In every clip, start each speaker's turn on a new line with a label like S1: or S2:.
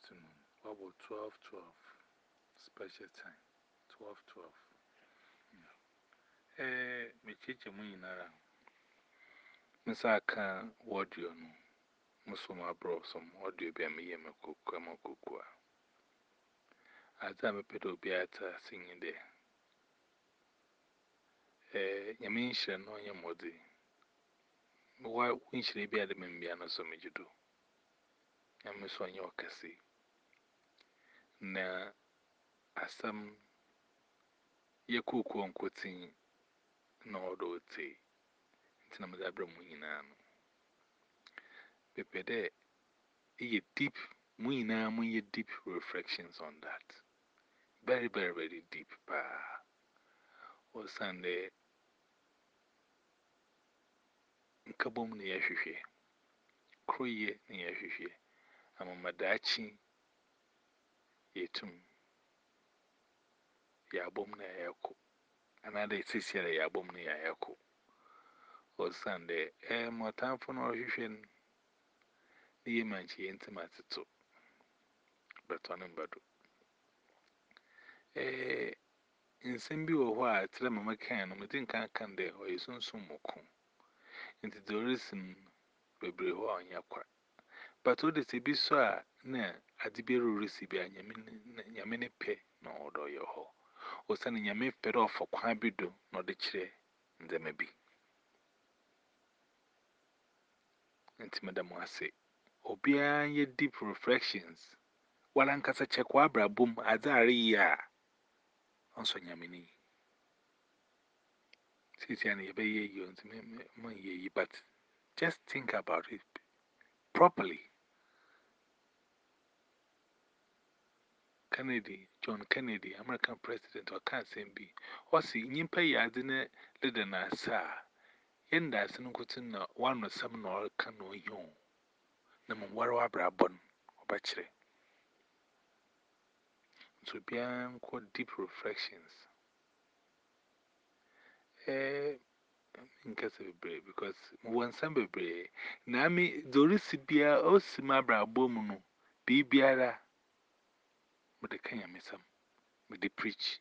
S1: afternoon. What about 12:12? Special time. 12:12. Me chiche muinara. Misa kan audio no. Muso ma bro some audio be me yeme kuku ma kuku. Aza me pedo bi ata singing there. Nyame nhire no nya modi. Wa nhire bi ade me mbia no so mejido. Nyame so nya okasi. Na asam ye kuku onkotin na odo te. Ntina me da bra mu nyina no. Pepede ye deep muina mun ye deep reflections on that. Very, very, very deep. O Sunday, nkabom ni yahwehwe. Kroye ni yahwehwe. Amamadachi yetum. Yabom na yako. Another sisiere yabom na yako. O Sunday, mo time for no hwehwe ni manchi intimate to. But on bado. Nsembi wo ho a tere mama kan no me din kan kan de o yesunsun moko. Nti the reason bebre ho anya kwa. But what is a bit so na adibiru receive a nyamene pe no odo yo ho. O sani nyame pedo of kwa bido no de chire nze mebi. Nti madam wase. Obia ye deep reflections. Wala nkasa chekwa abrabum azari ya. Onso nyamene. Sisi ani yebe ye yo nti me ye but just think about it properly. Kennedy, John Kennedy, American president, or can't same be. Or see, Nimpa Yadine, Lidena, sir. Yenda, Senukutin, one or some or canoe yon. Namawara Brabon, or Bachelor. So, bien, quite deep reflections. In case of brave, because one Samba brave. Nami, Dorisibia, O Simabra Bomuno, be biara. But the Kenya miss him, with the preach.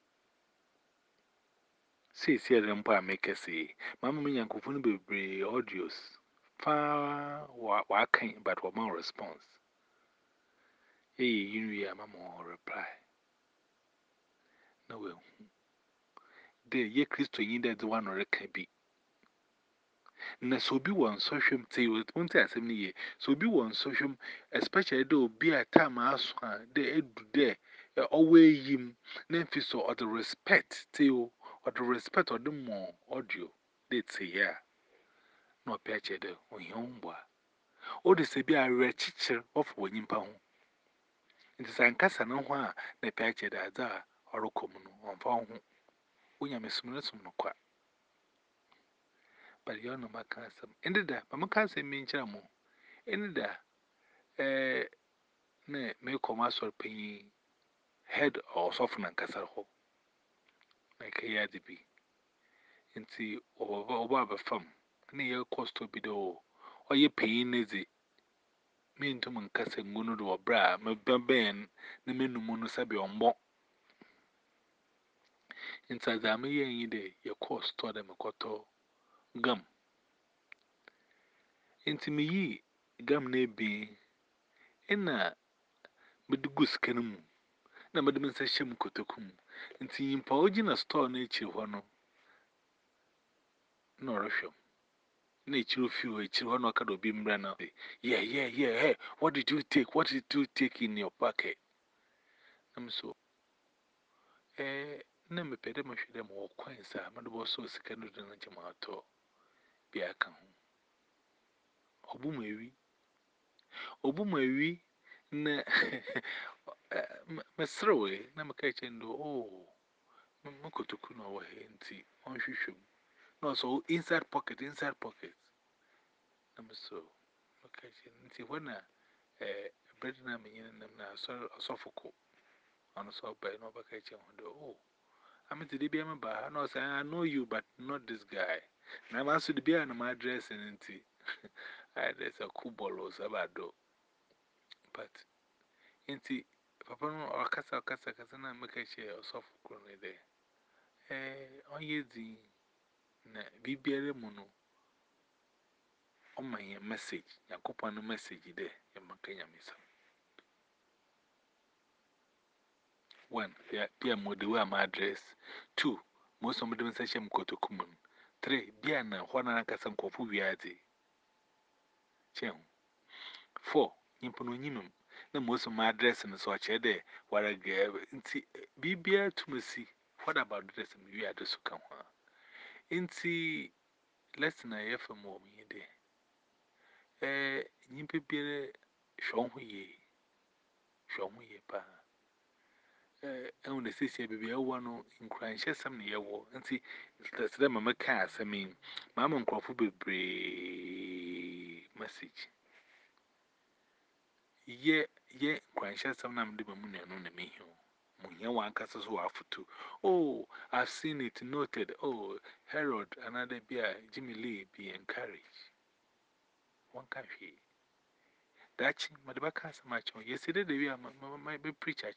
S1: See, Rampa make us say, Mamma Mia could be audios. Far walking, but one more response. You are mamma reply. No, well, there ye Christo needed one or a can be. Na so be one social tea with one as a year. So be one social, especially though be a time as they do there. Always him, Memphis or the respect, till or the respect or the more audio. They'd say, yeah, no patch on your own boy. Or they say, be a rich teacher of winning pound. It is uncassa no one, the patch that are or common on found. When you miss Munisum no quack. But you're no macassam. Ended that, Mamma can't say me in Chamo. Ended that, ne, may commerce or pay head or soften and castle ho. Like a yard be. Into over a farm. Near cost to be do. Or ye paying is it? Mean to mon castle mono or bra, my ben, the men no monosabi on more. Inside the Amay day, your cost to them a cotto gum. Into me, gum ne be in a Bedgus canum. Na madam says sham cotokum. Into impoging a store nature one nor a sham. Nature of you, a children or cado beam ran out. Yeah, hey, what did you take? What did you take in your pocket? I'm so. Never pay them, I should them all coins. I'm not so secondary than a tomato. Be a can. Obumawi, na Mesroe, Namakachendo, oh, Makotukuna over here, and see, on Shishum. No, so inside pocket. I'm so. Okay, see, when a bread name in them now, so sophical on a soft by no vacation. Oh, I'm at the DBM bar. I know, say, I know you, but not this guy. And I'm asked to be on my dress and tea. There's a cool ball or sabado. But Inti, Papa no or Cassa Cassana make a share of soft crony there. On ye the BBR mono on my message, Yacopan message there, Yamakaya Missa. One, Pia Modewa my address. Two, most of them say Shem Kotokumun. Three, Biana, Juana Cassan Kofu Viati. Chen. Four, Yimpononimum. The most of my address and so I there, what I gave. BBR to me see. What about dressing me? We are the Sukan. Inti, less than a year for more me there. Yimpere, show me ye pa. And the city baby, I want in crying, share some near war. And see, that's them, Mamma Cass. I mean, Mamma Crawford be message. Crying, share some number of money on the me. Munya one castles who are for two. Oh, I've seen it noted. Oh, Harold, another beer, Jimmy Lee be encouraged. One country. That's Madabaka so much. Yesterday, we are my preacher.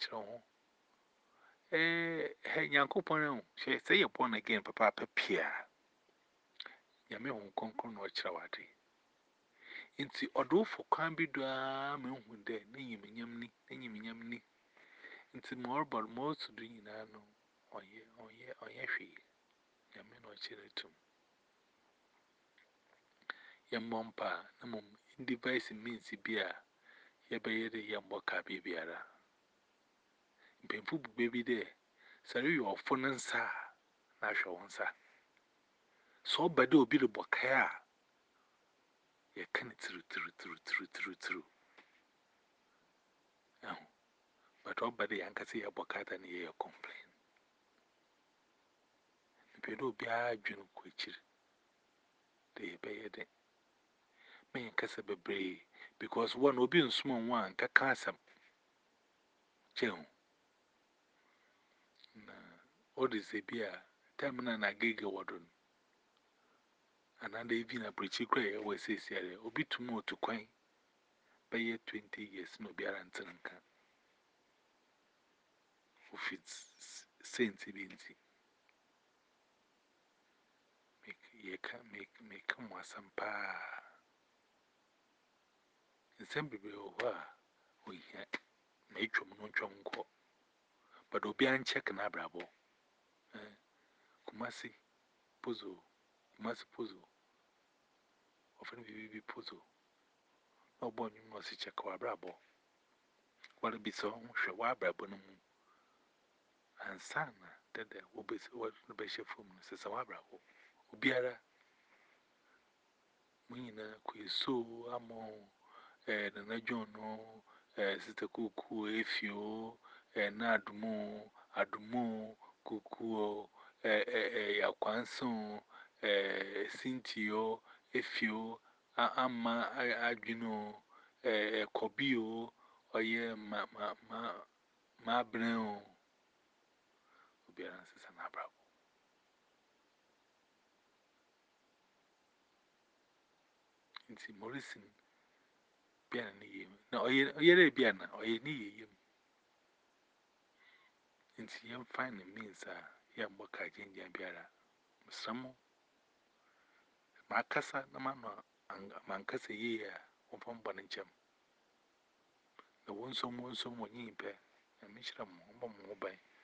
S1: Hey, Yanko Pono, she say upon again, Papa Pia. Yame on Concon or Chawati. Inti odo for can be dram and there, name yamni. Inti more but most doing no. Oh, yeah, she. Yamin or Chiritum. Yam Mompa, no mum, in device means beer. Yabay the Yamboka babyara. Painful baby there. Sorry, your phone and sa. Nasha one sa. So bad will be the bokaya. You can't through. But all body and can see a bokata and ye complain. If you do be a jun quitcher, they pay it. May and cassa be brave, because one will be in small one, cacasam. Chum. All this a beer, Tamina and a gig warden. Another even a pretty cray, always says, or be too more to quain. By ye 20 years, no beer and tanka. Of its saints, make come was some pa. In some baby, we make them no chonko. But Obian check an abrabo. Kumasi puzzle, Kumasi puzzle. Often we puzzle. No one you must check our brabo. What it be so, Shawa brabo no more. And son, that there will be what the bishop from says our brabo. Ubiara, Mina, Quiso, Amo, and Najono, Sister Cuckoo, Efio, and Adumo, Cuckoo, Yaquanson, Cintio, Efio, Ama, Aguino, Cobio, or ye, ma Breno, Ubiara, says an abra. Inti Morrison, Piana, no, ye, Piana, or ye need him. Inti yam finding means, yam boka ginger biara. Some Macassa, no man, and Mancassa ye, upon Bonnincham. The one someone yin pair, and Mishram, mobile.